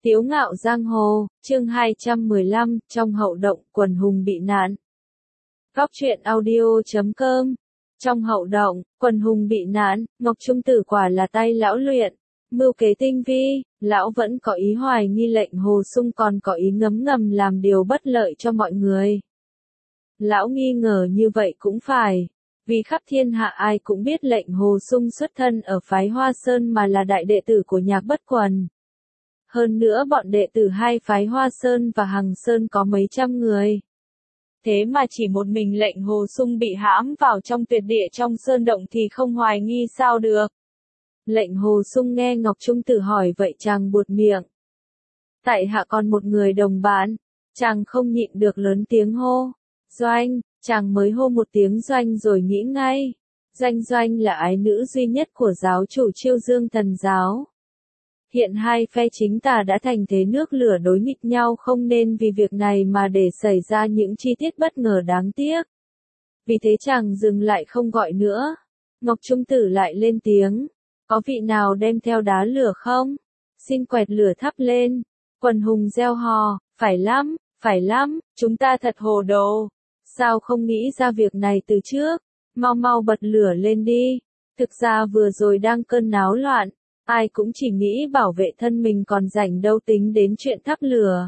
Tiếu ngạo giang hồ, chương 215, trong hậu động, quần hùng bị nạn. Góc truyện audio.com. Trong hậu động, quần hùng bị nạn, Ngọc Trung Tử quả là tay lão luyện, mưu kế tinh vi, lão vẫn có ý hoài nghi lệnh Hồ Sung còn có ý ngấm ngầm làm điều bất lợi cho mọi người. Lão nghi ngờ như vậy cũng phải, vì khắp thiên hạ ai cũng biết lệnh Hồ Sung xuất thân ở phái Hoa Sơn mà là đại đệ tử của Nhạc Bất Quần. Hơn nữa bọn đệ tử hai phái Hoa Sơn và Hằng Sơn có mấy trăm người. Thế mà chỉ một mình lệnh Hồ Sung bị hãm vào trong tuyệt địa trong sơn động thì không hoài nghi sao được. Lệnh Hồ Sung nghe Ngọc Trung Tử hỏi vậy chàng buột miệng. Tại hạ còn một người đồng bạn, chàng không nhịn được lớn tiếng hô. Doanh, chàng mới hô một tiếng Doanh rồi nghĩ ngay. Doanh là ái nữ duy nhất của giáo chủ Chiêu Dương Thần giáo. Hiện hai phe chính tà đã thành thế nước lửa đối nghịch nhau, không nên vì việc này mà để xảy ra những chi tiết bất ngờ đáng tiếc. Vì thế chàng dừng lại không gọi nữa. Ngọc Trung Tử lại lên tiếng. Có vị nào đem theo đá lửa không? Xin quẹt lửa thắp lên. Quần hùng reo hò, phải lắm, chúng ta thật hồ đồ. Sao không nghĩ ra việc này từ trước? Mau bật lửa lên đi. Thực ra vừa rồi đang cơn náo loạn. Ai cũng chỉ nghĩ bảo vệ thân mình còn rảnh đâu tính đến chuyện thắp lửa.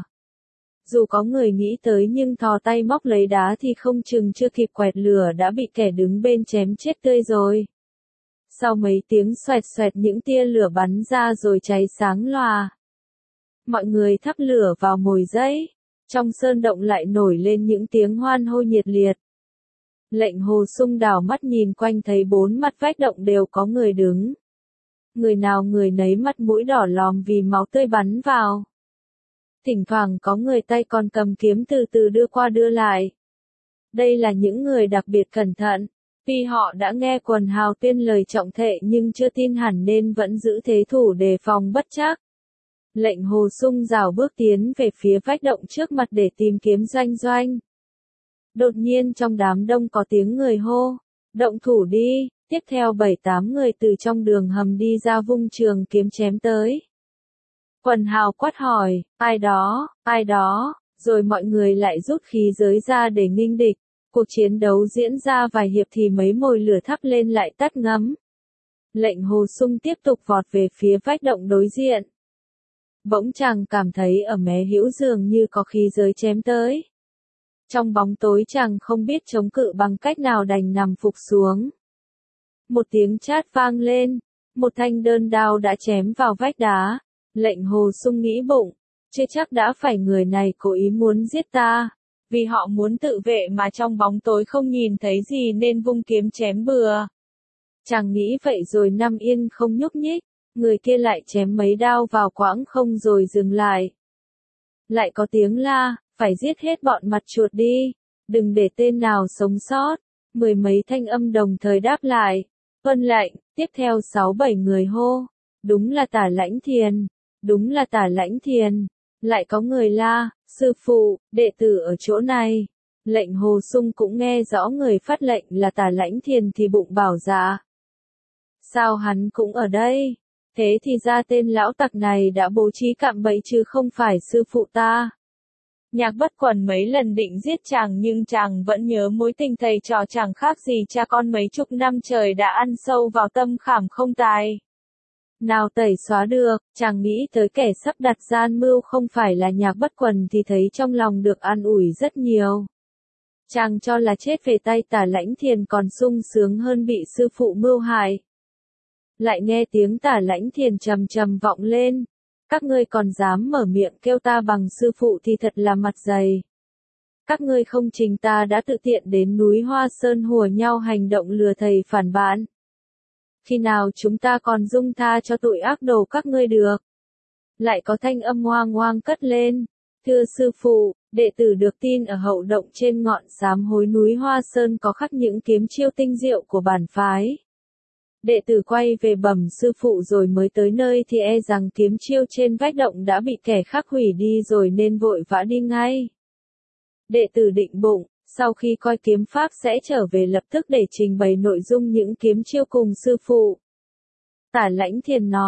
Dù có người nghĩ tới nhưng thò tay móc lấy đá thì không chừng chưa kịp quẹt lửa đã bị kẻ đứng bên chém chết tươi rồi. Sau mấy tiếng xoẹt những tia lửa bắn ra rồi cháy sáng loà. Mọi người thắp lửa vào mồi giấy. Trong sơn động lại nổi lên những tiếng hoan hô nhiệt liệt. Lệnh Hồ Sung đảo mắt nhìn quanh thấy bốn mặt vách động đều có người đứng. Người nào người nấy mặt mũi đỏ lòm vì máu tươi bắn vào. Thỉnh thoảng có người tay còn cầm kiếm từ từ đưa qua đưa lại. Đây là những người đặc biệt cẩn thận, vì họ đã nghe quần hào tuyên lời trọng thệ nhưng chưa tin hẳn nên vẫn giữ thế thủ đề phòng bất trắc. Lệnh Hồ Sung rảo bước tiến về phía vách động trước mặt để tìm kiếm Doanh. Đột nhiên trong đám đông có tiếng người hô, động thủ đi. Tiếp theo 7-8 người từ trong đường hầm đi ra vung trường kiếm chém tới. Quần hào quát hỏi, ai đó, rồi mọi người lại rút khí giới ra để nghênh địch. Cuộc chiến đấu diễn ra vài hiệp thì mấy mồi lửa thắp lên lại tắt ngấm. Lệnh Hồ Sung tiếp tục vọt về phía vách động đối diện. Bỗng chàng cảm thấy ở mé hữu dường như có khí giới chém tới. Trong bóng tối chàng không biết chống cự bằng cách nào đành nằm phục xuống. Một tiếng chát vang lên, một thanh đơn đao đã chém vào vách đá. Lệnh Hồ Sung nghĩ bụng, chưa chắc đã phải người này cố ý muốn giết ta, vì họ muốn tự vệ mà trong bóng tối không nhìn thấy gì nên vung kiếm chém bừa. Chàng nghĩ vậy rồi nằm yên không nhúc nhích, người kia lại chém mấy đao vào quãng không rồi dừng lại. Lại có tiếng la, phải giết hết bọn mặt chuột đi, đừng để tên nào sống sót. Mười mấy thanh âm đồng thời đáp lại. Vâng lệnh, tiếp theo 6-7 người hô. Đúng là Tả Lãnh Thiền. Lại có người la, sư phụ, đệ tử ở chỗ này. Lệnh Hồ Sung cũng nghe rõ người phát lệnh là Tả Lãnh Thiền thì bụng bảo dạ. Sao hắn cũng ở đây? Thế thì ra tên lão tặc này đã bố trí cạm bẫy chứ không phải sư phụ ta. Nhạc Bất Quần mấy lần định giết chàng nhưng chàng vẫn nhớ mối tình thầy trò chẳng khác gì cha con mấy chục năm trời đã ăn sâu vào tâm khảm không tài. Nào tẩy xóa được, chàng nghĩ tới kẻ sắp đặt gian mưu không phải là Nhạc Bất Quần thì thấy trong lòng được an ủi rất nhiều. Chàng cho là chết về tay Tả Lãnh Thiền còn sung sướng hơn bị sư phụ mưu hại. Lại nghe tiếng Tả Lãnh Thiền trầm vọng lên. Các ngươi còn dám mở miệng kêu ta bằng sư phụ thì thật là mặt dày. Các ngươi không trình ta đã tự tiện đến núi Hoa Sơn hùa nhau hành động lừa thầy phản bạn. Khi nào chúng ta còn dung tha cho tội ác đồ các ngươi được? Lại có thanh âm oang cất lên. Thưa sư phụ, đệ tử được tin ở hậu động trên ngọn sám hối núi Hoa Sơn có khắc những kiếm chiêu tinh diệu của bản phái. Đệ tử quay về bẩm sư phụ rồi mới tới nơi thì e rằng kiếm chiêu trên vách động đã bị kẻ khác hủy đi rồi nên vội vã đi ngay. Đệ tử định bụng, sau khi coi kiếm pháp sẽ trở về lập tức để trình bày nội dung những kiếm chiêu cùng sư phụ. Tả Lãnh Thiền nói,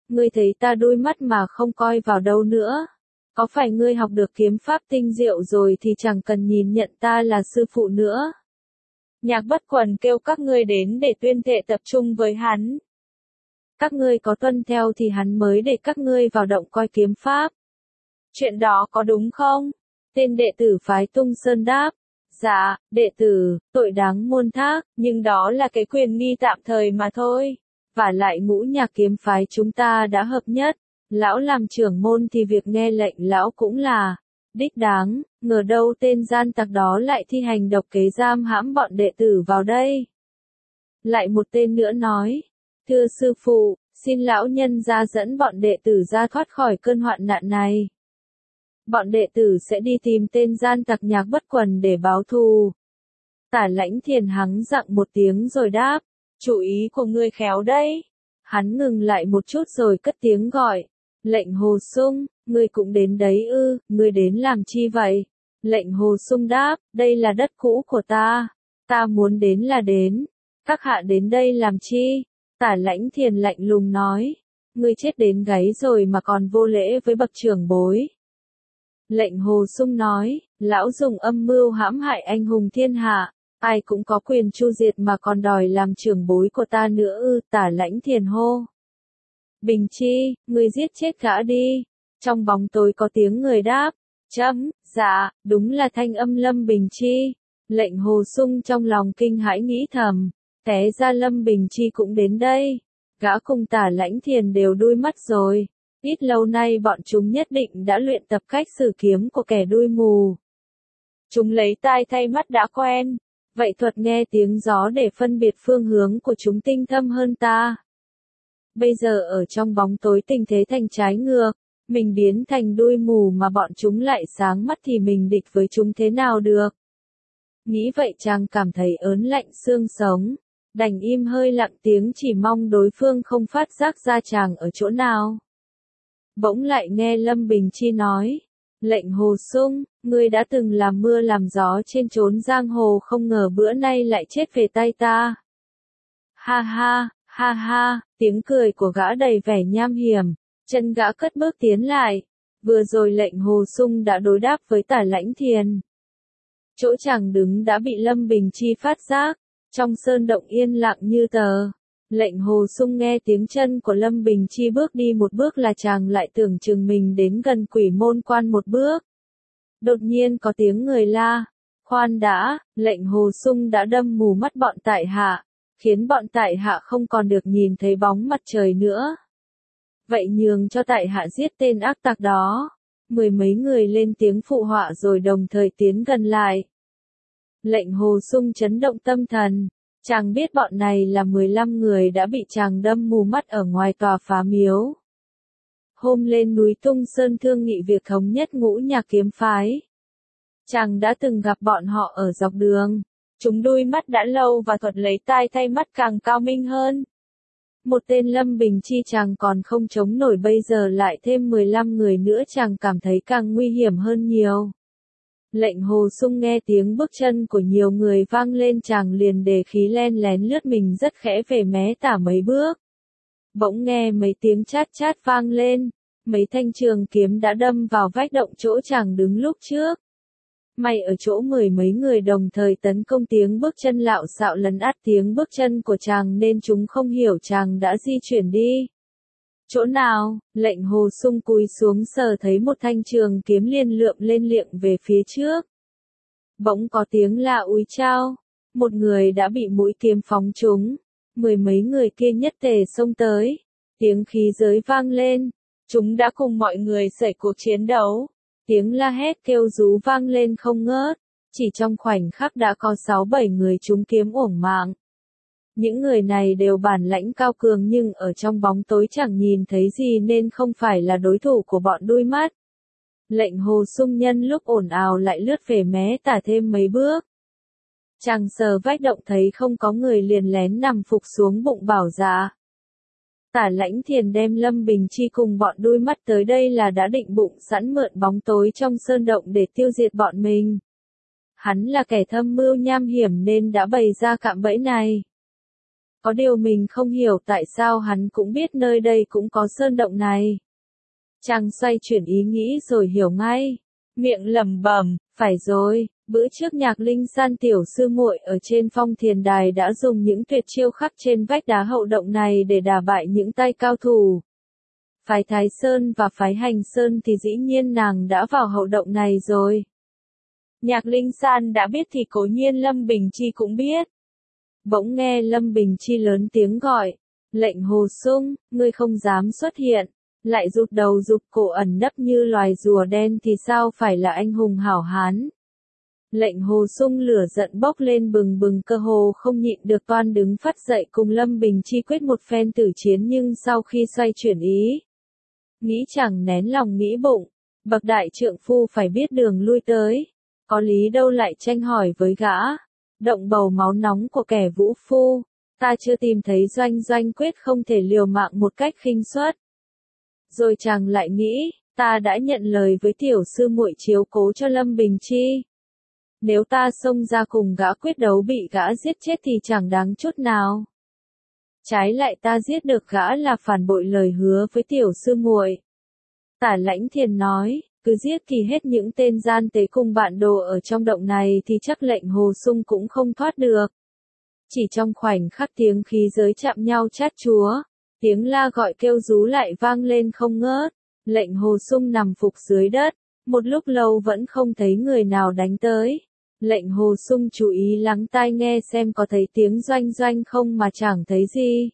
ngươi thấy ta đôi mắt mà không coi vào đâu nữa. Có phải ngươi học được kiếm pháp tinh diệu rồi thì chẳng cần nhìn nhận ta là sư phụ nữa. Nhạc Bất Quần kêu các ngươi đến để tuyên thệ tập trung với hắn. Các ngươi có tuân theo thì hắn mới để các ngươi vào động coi kiếm pháp. Chuyện đó có đúng không? Tên đệ tử phái Tung Sơn đáp. Dạ, đệ tử, tội đáng muôn thác, nhưng đó là cái quyền nghi tạm thời mà thôi. Và lại ngũ nhạc kiếm phái chúng ta đã hợp nhất. Lão làm trưởng môn thì việc nghe lệnh lão cũng là đích đáng, ngờ đâu tên gian tặc đó lại thi hành độc kế giam hãm bọn đệ tử vào đây. Lại một tên nữa nói, thưa sư phụ, xin lão nhân ra dẫn bọn đệ tử ra thoát khỏi cơn hoạn nạn này. Bọn đệ tử sẽ đi tìm tên gian tặc Nhạc Bất Quần để báo thù. Tả Lãnh Thiền hắng giọng một tiếng rồi đáp, chủ ý của ngươi khéo đấy. Hắn ngừng lại một chút rồi cất tiếng gọi, lệnh Hồ Sung, ngươi cũng đến đấy ư, ngươi đến làm chi vậy? Lệnh Hồ Sung đáp, đây là đất cũ của ta muốn đến là đến, các hạ đến đây làm chi? Tả Lãnh Thiền lạnh lùng nói, ngươi chết đến gáy rồi mà còn vô lễ với bậc trưởng bối. Lệnh Hồ Sung nói, lão dùng âm mưu hãm hại anh hùng thiên hạ, ai cũng có quyền chu diệt mà còn đòi làm trưởng bối của ta nữa ư? Tả Lãnh Thiền hô. Bình Chi, ngươi giết chết gã đi. Trong bóng tối có tiếng người đáp, dạ, đúng là thanh âm Lâm Bình Chi. Lệnh Hồ Sung trong lòng kinh hãi nghĩ thầm, té ra Lâm Bình Chi cũng đến đây. Gã cùng Tả Lãnh Thiền đều đuôi mắt rồi. Ít lâu nay bọn chúng nhất định đã luyện tập cách sử kiếm của kẻ đuôi mù. Chúng lấy tai thay mắt đã quen, vậy thuật nghe tiếng gió để phân biệt phương hướng của chúng tinh thâm hơn ta. Bây giờ ở trong bóng tối tình thế thành trái ngược, mình biến thành đuôi mù mà bọn chúng lại sáng mắt thì mình địch với chúng thế nào được. Nghĩ vậy chàng cảm thấy ớn lạnh xương sống, đành im hơi lặng tiếng chỉ mong đối phương không phát giác ra chàng ở chỗ nào. Bỗng lại nghe Lâm Bình Chi nói, lệnh Hồ Sung, ngươi đã từng làm mưa làm gió trên chốn giang hồ không ngờ bữa nay lại chết về tay ta. Ha ha, tiếng cười của gã đầy vẻ nham hiểm, chân gã cất bước tiến lại. Vừa rồi lệnh Hồ Sung đã đối đáp với Tả Lãnh Thiền. Chỗ chàng đứng đã bị Lâm Bình Chi phát giác, trong sơn động yên lặng như tờ. Lệnh Hồ Sung nghe tiếng chân của Lâm Bình Chi bước đi một bước là chàng lại tưởng chừng mình đến gần Quỷ Môn Quan một bước. Đột nhiên có tiếng người la, khoan đã, lệnh Hồ Sung đã đâm mù mắt bọn tại hạ, khiến bọn tại hạ không còn được nhìn thấy bóng mặt trời nữa. Vậy nhường cho tại hạ giết tên ác tặc đó. Mười mấy người lên tiếng phụ họa rồi đồng thời tiến gần lại. Lệnh Hồ Sung chấn động tâm thần. Chàng biết bọn này là 15 người đã bị chàng đâm mù mắt ở ngoài tòa phá miếu. Hôm lên núi Tung Sơn thương nghị việc thống nhất ngũ nhạc kiếm phái. Chàng đã từng gặp bọn họ ở dọc đường. Chúng đuôi mắt đã lâu và thuật lấy tai thay mắt càng cao minh hơn. Một tên Lâm Bình Chi chàng còn không chống nổi, bây giờ lại thêm 15 người nữa chàng cảm thấy càng nguy hiểm hơn nhiều. Lệnh Hồ Sung nghe tiếng bước chân của nhiều người vang lên chàng liền đề khí len lén lướt mình rất khẽ về mé tả mấy bước. Bỗng nghe mấy tiếng chát chát vang lên, mấy thanh trường kiếm đã đâm vào vách động chỗ chàng đứng lúc trước. May ở chỗ mười mấy người đồng thời tấn công, tiếng bước chân lạo xạo lấn át tiếng bước chân của chàng nên chúng không hiểu chàng đã di chuyển đi. Chỗ nào? Lệnh Hồ Sung cúi xuống sờ thấy một thanh trường kiếm liền lượm lên liệng về phía trước. Bỗng có tiếng la úi chao, một người đã bị mũi kiếm phóng trúng, mười mấy người kia nhất tề xông tới, tiếng khí giới vang lên, chúng đã cùng mọi người xảy cuộc chiến đấu, tiếng la hét kêu rú vang lên không ngớt, chỉ trong khoảnh khắc đã có 6-7 người trúng kiếm uổng mạng. Những người này đều bản lãnh cao cường nhưng ở trong bóng tối chẳng nhìn thấy gì nên không phải là đối thủ của bọn đuôi mắt. Lệnh Hồ Sung nhân lúc ồn ào lại lướt về mé tả thêm mấy bước. Chàng sờ vách động thấy không có người liền lén nằm phục xuống bụng bảo dạ. Tả Lãnh Thiền đem Lâm Bình Chi cùng bọn đuôi mắt tới đây là đã định bụng sẵn mượn bóng tối trong sơn động để tiêu diệt bọn mình. Hắn là kẻ thâm mưu nham hiểm nên đã bày ra cạm bẫy này. Có điều mình không hiểu tại sao hắn cũng biết nơi đây cũng có sơn động này. Chàng xoay chuyển ý nghĩ rồi hiểu ngay. Miệng lẩm bẩm, phải rồi, bữa trước Nhạc Linh San tiểu sư muội ở trên Phong Thiền Đài đã dùng những tuyệt chiêu khắc trên vách đá hậu động này để đả bại những tay cao thủ. Phái Thái Sơn và phái Hành Sơn thì dĩ nhiên nàng đã vào hậu động này rồi. Nhạc Linh San đã biết thì cố nhiên Lâm Bình Chi cũng biết. Bỗng nghe Lâm Bình Chi lớn tiếng gọi, lệnh Hồ Sung, ngươi không dám xuất hiện, lại rụt đầu rụt cổ ẩn nấp như loài rùa đen thì sao phải là anh hùng hảo hán. Lệnh Hồ Sung lửa giận bốc lên bừng bừng, cơ hồ không nhịn được toan đứng phắt dậy cùng Lâm Bình Chi quyết một phen tử chiến, nhưng sau khi xoay chuyển ý, nghĩ chẳng nén lòng nghĩ bụng, bậc đại trượng phu phải biết đường lui tới, có lý đâu lại tranh hỏi với gã. Động bầu máu nóng của kẻ vũ phu, ta chưa tìm thấy Doanh Doanh quyết không thể liều mạng một cách khinh suất. Rồi chàng lại nghĩ, ta đã nhận lời với tiểu sư muội chiếu cố cho Lâm Bình Chi. Nếu ta xông ra cùng gã quyết đấu bị gã giết chết thì chẳng đáng chút nào. Trái lại ta giết được gã là phản bội lời hứa với tiểu sư muội. Tả Lãnh Thiền nói, cứ giết thì hết những tên gian tế cùng bạn đồ ở trong động này thì chắc lệnh Hồ Sung cũng không thoát được. Chỉ trong khoảnh khắc tiếng khí giới chạm nhau chát chúa, tiếng la gọi kêu rú lại vang lên không ngớt. Lệnh Hồ Sung nằm phục dưới đất, một lúc lâu vẫn không thấy người nào đánh tới. Lệnh Hồ Sung chú ý lắng tai nghe xem có thấy tiếng Doanh Doanh không mà chẳng thấy gì.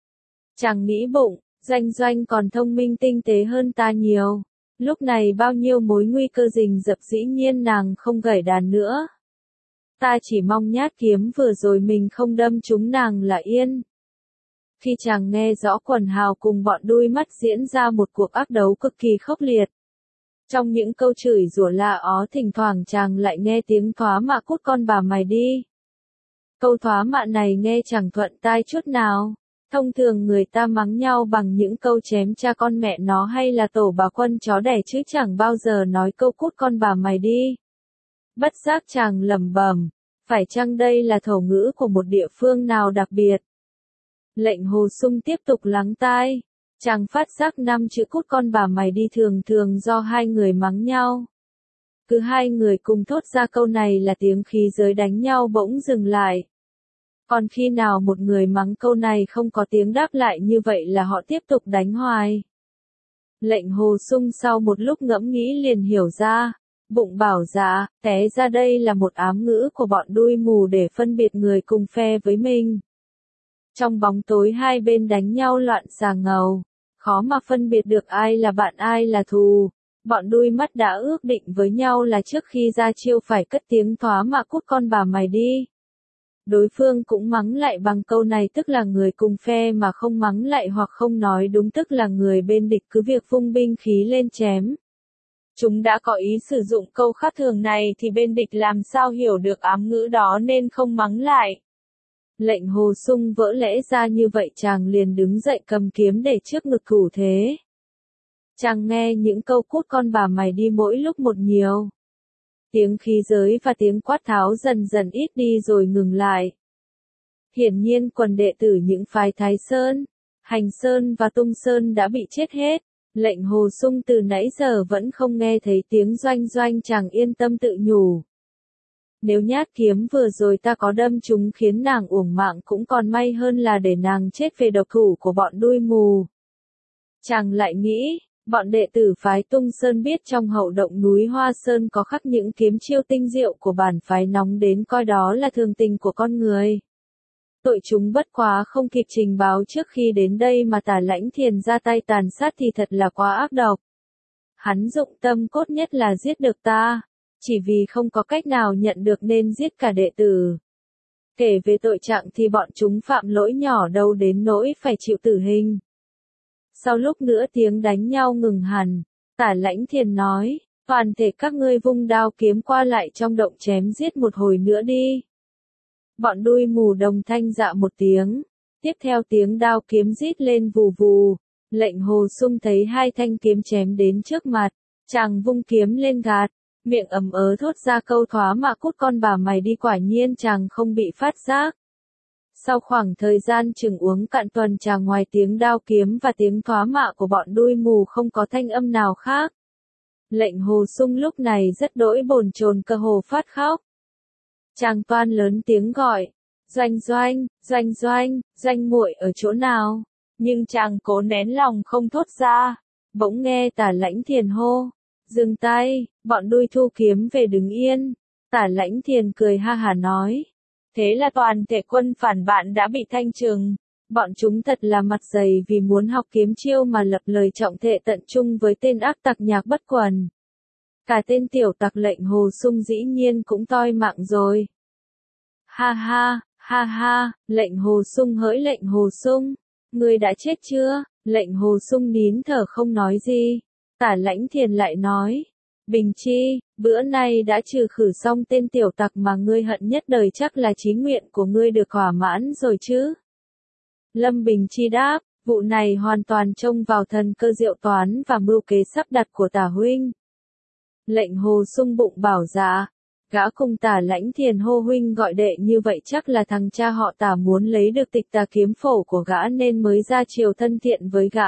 Chàng nghĩ bụng, Doanh Doanh còn thông minh tinh tế hơn ta nhiều. Lúc này bao nhiêu mối nguy cơ rình rập dĩ nhiên nàng không gảy đàn nữa. Ta chỉ mong nhát kiếm vừa rồi mình không đâm trúng nàng là yên. Khi chàng nghe rõ quần hào cùng bọn đuôi mắt diễn ra một cuộc ác đấu cực kỳ khốc liệt. Trong những câu chửi rủa la ó thỉnh thoảng chàng lại nghe tiếng thoá mạ cút con bà mày đi. Câu thoá mạ này nghe chẳng thuận tai chút nào. Thông thường người ta mắng nhau bằng những câu chém cha con mẹ nó hay là tổ bà quân chó đẻ chứ chẳng bao giờ nói câu cút con bà mày đi. Bất giác chàng lẩm bẩm, phải chăng đây là thổ ngữ của một địa phương nào đặc biệt? Lệnh Hồ Sung tiếp tục lắng tai, chàng phát giác 5 chữ cút con bà mày đi thường thường do hai người mắng nhau. Cứ hai người cùng thốt ra câu này là tiếng khí giới đánh nhau bỗng dừng lại. Còn khi nào một người mắng câu này không có tiếng đáp lại như vậy là họ tiếp tục đánh hoài. Lệnh Hồ Sung sau một lúc ngẫm nghĩ liền hiểu ra, bụng bảo dạ, té ra đây là một ám ngữ của bọn đuôi mù để phân biệt người cùng phe với mình. Trong bóng tối hai bên đánh nhau loạn xà ngầu, khó mà phân biệt được ai là bạn ai là thù. Bọn đuôi mắt đã ước định với nhau là trước khi ra chiêu phải cất tiếng thoá mạ cút con bà mày đi. Đối phương cũng mắng lại bằng câu này, tức là người cùng phe mà không mắng lại hoặc không nói đúng tức là người bên địch cứ việc vung binh khí lên chém. Chúng đã có ý sử dụng câu khác thường này thì bên địch làm sao hiểu được ám ngữ đó nên không mắng lại. Lệnh Hồ Sung vỡ lẽ ra như vậy chàng liền đứng dậy cầm kiếm để trước ngực thủ thế. Chàng nghe những câu cút con bà mày đi mỗi lúc một nhiều. Tiếng khí giới và tiếng quát tháo dần dần ít đi rồi ngừng lại. Hiển nhiên quần đệ tử những phái Thái Sơn, Hành Sơn và Tung Sơn đã bị chết hết. Lệnh Hồ Sung từ nãy giờ vẫn không nghe thấy tiếng Doanh Doanh, chàng yên tâm tự nhủ. Nếu nhát kiếm vừa rồi ta có đâm chúng khiến nàng uổng mạng cũng còn may hơn là để nàng chết về độc thủ của bọn đuôi mù. Chàng lại nghĩ, bọn đệ tử phái Tung Sơn biết trong hậu động núi Hoa Sơn có khắc những kiếm chiêu tinh diệu của bản phái nóng đến coi đó là thường tình của con người. Tội chúng bất quá không kịp trình báo trước khi đến đây mà Tả Lãnh Thiền ra tay tàn sát thì thật là quá ác độc. Hắn dụng tâm cốt nhất là giết được ta, chỉ vì không có cách nào nhận được nên giết cả đệ tử. Kể về tội trạng thì bọn chúng phạm lỗi nhỏ đâu đến nỗi phải chịu tử hình. Sau lúc nữa tiếng đánh nhau ngừng hẳn, Tả Lãnh Thiền nói, toàn thể các ngươi vung đao kiếm qua lại trong động chém giết một hồi nữa đi. Bọn đuôi mù đồng thanh dạ một tiếng, tiếp theo tiếng đao kiếm rít lên vù vù. Lệnh Hồ Sung thấy hai thanh kiếm chém đến trước mặt, chàng vung kiếm lên gạt, miệng ầm ớ thốt ra câu thoá mạ cút con bà mày đi, quả nhiên chàng không bị phát giác. Sau khoảng thời gian chừng uống cạn tuần trà, ngoài tiếng đao kiếm và tiếng thoá mạ của bọn đuôi mù không có thanh âm nào khác. Lệnh Hồ Sung lúc này rất đỗi bồn chồn, cơ hồ phát khóc. Chàng toan lớn tiếng gọi, Doanh Doanh, Doanh Doanh, Doanh muội ở chỗ nào? Nhưng chàng cố nén lòng không thốt ra. Bỗng nghe Tả Lãnh Thiền hô, dừng tay, bọn đuôi thu kiếm về đứng yên. Tả Lãnh Thiền cười ha hả nói, thế là toàn thể quân phản bạn đã bị thanh trừng. Bọn chúng thật là mặt dày, vì muốn học kiếm chiêu mà lập lời trọng thệ tận chung với tên ác tặc Nhạc Bất Quần. Cả tên tiểu tặc Lệnh Hồ Sung dĩ nhiên cũng toi mạng rồi. Ha ha, ha ha, Lệnh Hồ Sung hỡi Lệnh Hồ Sung, ngươi đã chết chưa? Lệnh Hồ Sung nín thở không nói gì. Tả Lãnh Thiền lại nói, Bình Chi, bữa nay đã trừ khử xong tên tiểu tặc mà ngươi hận nhất đời, chắc là chí nguyện của ngươi được thỏa mãn rồi chứ? Lâm Bình Chi đáp, vụ này hoàn toàn trông vào thần cơ diệu toán và mưu kế sắp đặt của Tả huynh. Lệnh Hồ Sung bụng bảo dạ, gã cùng Tả Lãnh Thiền hô huynh gọi đệ như vậy chắc là thằng cha họ Tả muốn lấy được tịch tà kiếm phổ của gã nên mới ra chiều thân thiện với gã.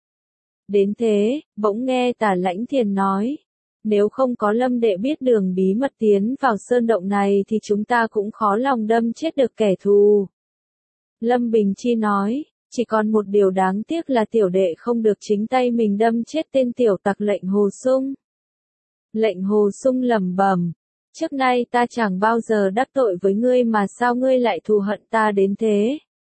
Đến thế, bỗng nghe Tả Lãnh Thiền nói, nếu không có Lâm đệ biết đường bí mật tiến vào sơn động này thì chúng ta cũng khó lòng đâm chết được kẻ thù. Lâm Bình Chi nói, chỉ còn một điều đáng tiếc là tiểu đệ không được chính tay mình đâm chết tên tiểu tặc Lệnh Hồ Sung. Lệnh Hồ Sung lẩm bẩm, trước nay ta chẳng bao giờ đắc tội với ngươi mà sao ngươi lại thù hận ta đến thế?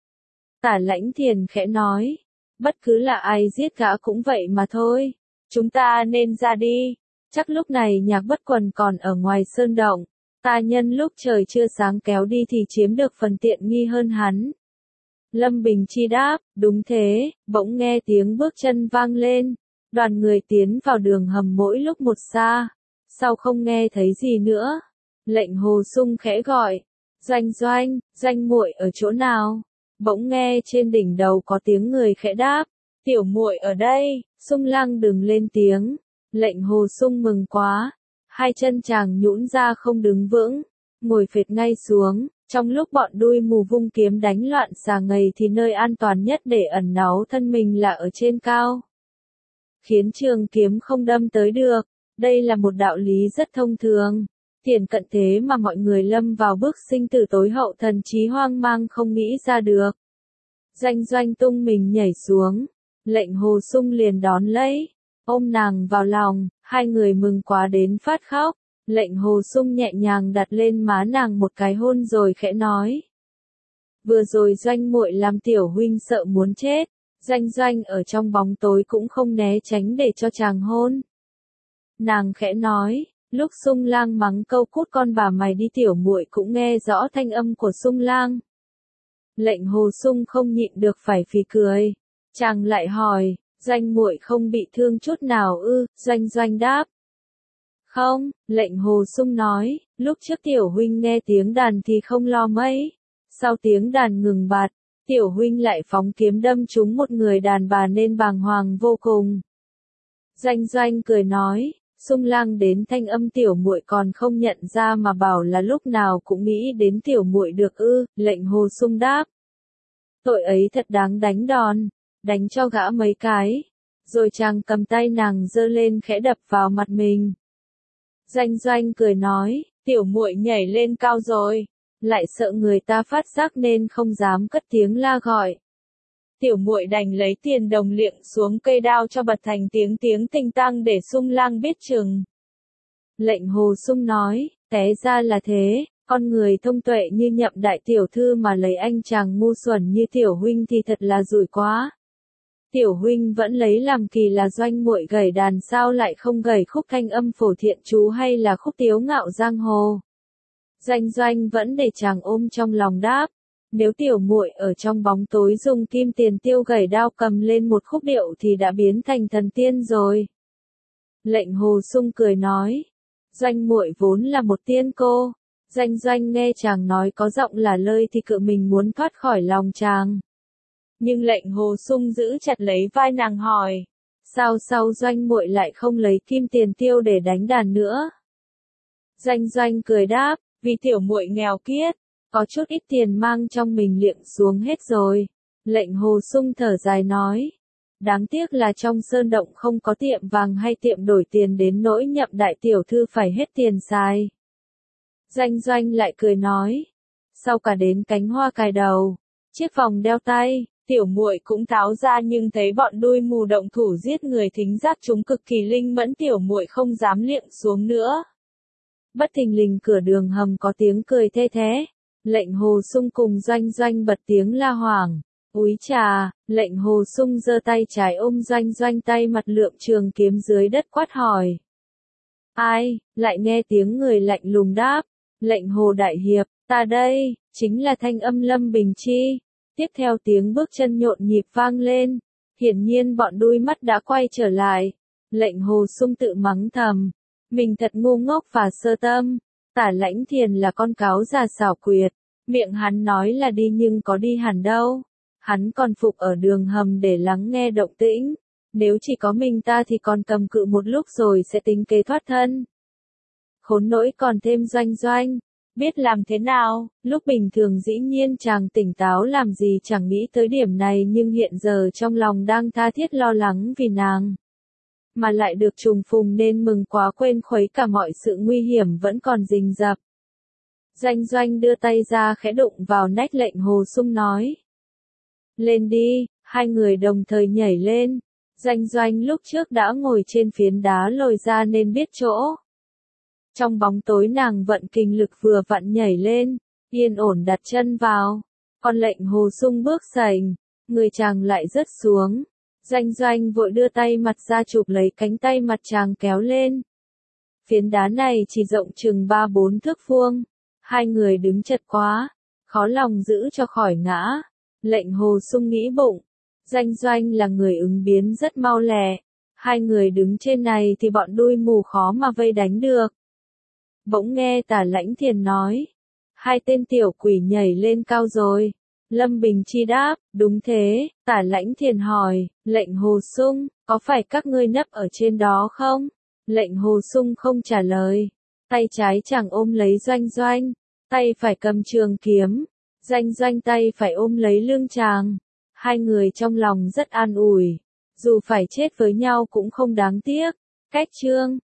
Tả Lãnh Thiền khẽ nói, bất cứ là ai giết gã cũng vậy mà thôi, chúng ta nên ra đi, chắc lúc này Nhạc Bất Quần còn ở ngoài sơn động, ta nhân lúc trời chưa sáng kéo đi thì chiếm được phần tiện nghi hơn hắn. Lâm Bình Chi đáp, đúng thế, bỗng nghe tiếng bước chân vang lên, đoàn người tiến vào đường hầm mỗi lúc một xa, sau không nghe thấy gì nữa. Lệnh Hồ Sung khẽ gọi, Doanh Doanh, Doanh muội ở chỗ nào? Bỗng nghe trên đỉnh đầu có tiếng người khẽ đáp, tiểu muội ở đây. Sung Lăng đừng lên tiếng. Lệnh Hồ Sung mừng quá, hai chân chàng nhũn ra không đứng vững, ngồi phệt ngay xuống. Trong lúc bọn đuôi mù vung kiếm đánh loạn xà ngầy thì nơi an toàn nhất để ẩn náu thân mình là ở trên cao, khiến trường kiếm không đâm tới được. Đây là một đạo lý rất thông thường. Tiền cận thế mà mọi người lâm vào bước sinh tử tối hậu, thần trí hoang mang không nghĩ ra được. Doanh Doanh tung mình nhảy xuống, Lệnh Hồ Sung liền đón lấy, ôm nàng vào lòng, hai người mừng quá đến phát khóc. Lệnh Hồ Sung nhẹ nhàng đặt lên má nàng một cái hôn rồi khẽ nói, vừa rồi Doanh muội làm tiểu huynh sợ muốn chết. Doanh Doanh ở trong bóng tối cũng không né tránh để cho chàng hôn. Nàng khẽ nói, lúc Sung Lang mắng câu cút con bà mày đi, tiểu muội cũng nghe rõ thanh âm của Sung Lang. Lệnh Hồ Sung không nhịn được phải phì cười. Chàng lại hỏi, Doanh muội không bị thương chút nào ư? Doanh Doanh đáp, không. Lệnh Hồ Sung nói, lúc trước tiểu huynh nghe tiếng đàn thì không lo mấy. Sau tiếng đàn ngừng bặt, tiểu huynh lại phóng kiếm đâm trúng một người đàn bà nên bàng hoàng vô cùng. Doanh Doanh cười nói, Sung Lang đến thanh âm tiểu muội còn không nhận ra mà bảo là lúc nào cũng nghĩ đến tiểu muội được ư? Lệnh Hồ Sung đáp, tội ấy thật đáng đánh đòn, đánh cho gã mấy cái. Rồi chàng cầm tay nàng giơ lên khẽ đập vào mặt mình. Doanh Doanh cười nói, tiểu muội nhảy lên cao rồi, lại sợ người ta phát giác nên không dám cất tiếng la gọi. Tiểu muội đành lấy tiền đồng liệng xuống cây đao cho bật thành tiếng tiếng tinh tăng để Sung Lang biết chừng. Lệnh Hồ Sung nói, té ra là thế, con người thông tuệ như Nhậm đại tiểu thư mà lấy anh chàng ngu xuẩn như tiểu huynh thì thật là rủi quá. Tiểu huynh vẫn lấy làm kỳ là Doanh muội gảy đàn sao lại không gảy khúc thanh âm phổ thiện chú hay là khúc tiếu ngạo giang hồ. Doanh Doanh vẫn để chàng ôm trong lòng đáp, nếu tiểu muội ở trong bóng tối dùng kim tiền tiêu gảy đao cầm lên một khúc điệu thì đã biến thành thần tiên rồi. Lệnh Hồ Sung cười nói, Doanh muội vốn là một tiên cô. Doanh Doanh nghe chàng nói có giọng là lơi thì cự mình muốn thoát khỏi lòng chàng. Nhưng Lệnh Hồ Sung giữ chặt lấy vai nàng hỏi, sao sau Doanh muội lại không lấy kim tiền tiêu để đánh đàn nữa? Doanh Doanh cười đáp, vì tiểu muội nghèo kiết, có chút ít tiền mang trong mình liệng xuống hết rồi. Lệnh Hồ Sung thở dài nói. Đáng tiếc là trong sơn động không có tiệm vàng hay tiệm đổi tiền đến nỗi Nhậm đại tiểu thư phải hết tiền xài. Doanh Doanh lại cười nói. Sau cả đến cánh hoa cài đầu, chiếc vòng đeo tay, tiểu muội cũng tháo ra nhưng thấy bọn đuôi mù động thủ giết người thính giác chúng cực kỳ linh mẫn, tiểu muội không dám liệng xuống nữa. Bất thình lình cửa đường hầm có tiếng cười thê thế. Lệnh Hồ Sung cùng Doanh Doanh bật tiếng la hoảng. Úi trà, lệnh Hồ Sung giơ tay trái ôm Doanh Doanh, tay mặt lượm trường kiếm dưới đất quát hỏi. Ai? Lại nghe tiếng người lạnh lùng đáp. Lệnh Hồ đại hiệp, ta đây, chính là thanh âm Lâm Bình Chi. Tiếp theo tiếng bước chân nhộn nhịp vang lên. Hiển nhiên bọn đuôi mắt đã quay trở lại. Lệnh Hồ Sung tự mắng thầm. Mình thật ngu ngốc và sơ tâm. Tả Lãnh Thiền là con cáo già xảo quyệt. Miệng hắn nói là đi nhưng có đi hẳn đâu. Hắn còn phục ở đường hầm để lắng nghe động tĩnh. Nếu chỉ có mình ta thì còn cầm cự một lúc rồi sẽ tính kế thoát thân. Khốn nỗi còn thêm Doanh Doanh. Biết làm thế nào, lúc bình thường dĩ nhiên chàng tỉnh táo làm gì chẳng nghĩ tới điểm này, nhưng hiện giờ trong lòng đang tha thiết lo lắng vì nàng. Mà lại được trùng phùng nên mừng quá quên khuấy cả mọi sự nguy hiểm vẫn còn rình rập. Doanh Doanh đưa tay ra khẽ đụng vào nách lệnh Hồ Sung nói. Lên đi, hai người đồng thời nhảy lên. Doanh Doanh lúc trước đã ngồi trên phiến đá lồi ra nên biết chỗ. Trong bóng tối nàng vận kinh lực vừa vặn nhảy lên, yên ổn đặt chân vào. Còn lệnh Hồ Sung bước sành, người chàng lại rớt xuống. Doanh Doanh vội đưa tay mặt ra chụp lấy cánh tay mặt chàng kéo lên. Phiến đá này chỉ rộng chừng 3-4 thước vuông. Hai người đứng chật quá, khó lòng giữ cho khỏi ngã. Lệnh Hồ Sung nghĩ bụng, Doanh Doanh là người ứng biến rất mau lẹ. Hai người đứng trên này thì bọn đuôi mù khó mà vây đánh được. Bỗng nghe Tả Lãnh Thiền nói, hai tên tiểu quỷ nhảy lên cao rồi. Lâm Bình Chi đáp, đúng thế. Tả Lãnh Thiền hỏi, lệnh Hồ Sung, có phải các ngươi nấp ở trên đó không? Lệnh Hồ Sung không trả lời. Tay trái chàng ôm lấy Doanh Doanh, tay phải cầm trường kiếm. Doanh Doanh tay phải ôm lấy lưng chàng. Hai người trong lòng rất an ủi. Dù phải chết với nhau cũng không đáng tiếc. Cách chương